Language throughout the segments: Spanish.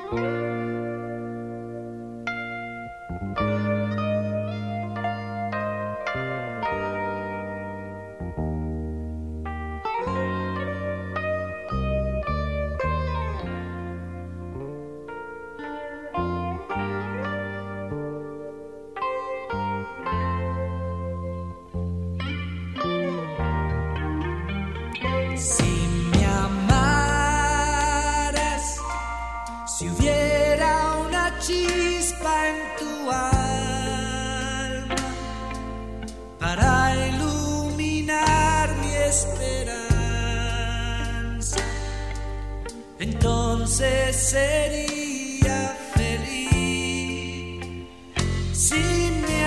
Entonces sería feliz si me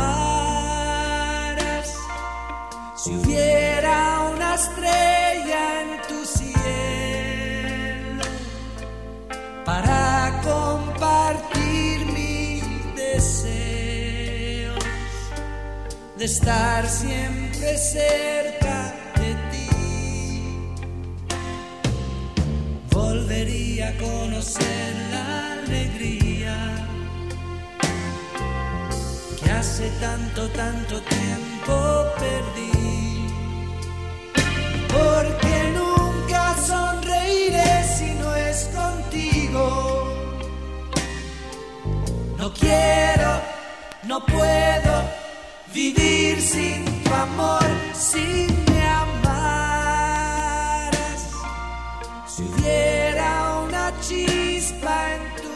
amaras, si hubiera una estrella en tu cielo para compartir mis deseos de estar siempre cerca de ti. Volvería a conocer la alegría que hace tanto tiempo perdí, porque nunca sonreiré si no es contigo. No quiero, no puedo vivir sin tu amor, si me amaras, si hubiera una chispa en tu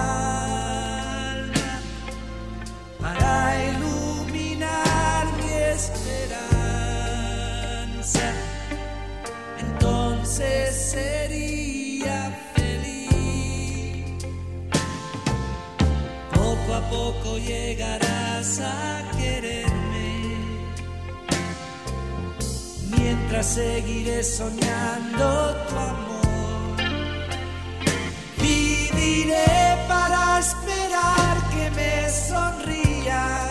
alma para iluminar mi esperanza, entonces sería feliz. Poco a poco llegarás a quererme, mientras seguiré soñando tu amor. Viviré para esperar que me sonrías,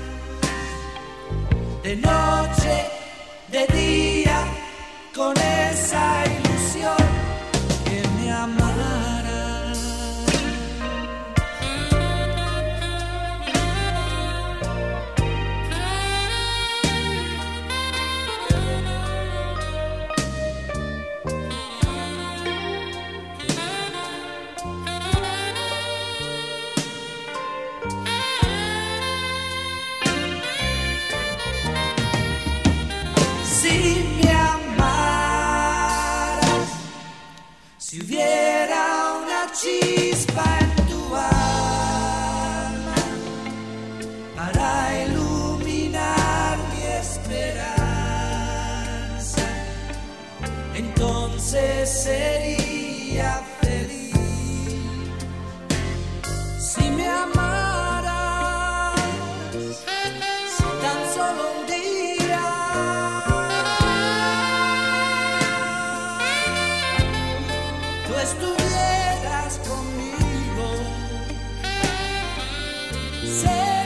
de noche, de día, con esa ilusión que me amarás. Si me amaras, si hubiera una chispa en tu alma para iluminar mi esperanza, entonces sería feliz. Si me amaras, si tan solo un día tú estuvieras conmigo,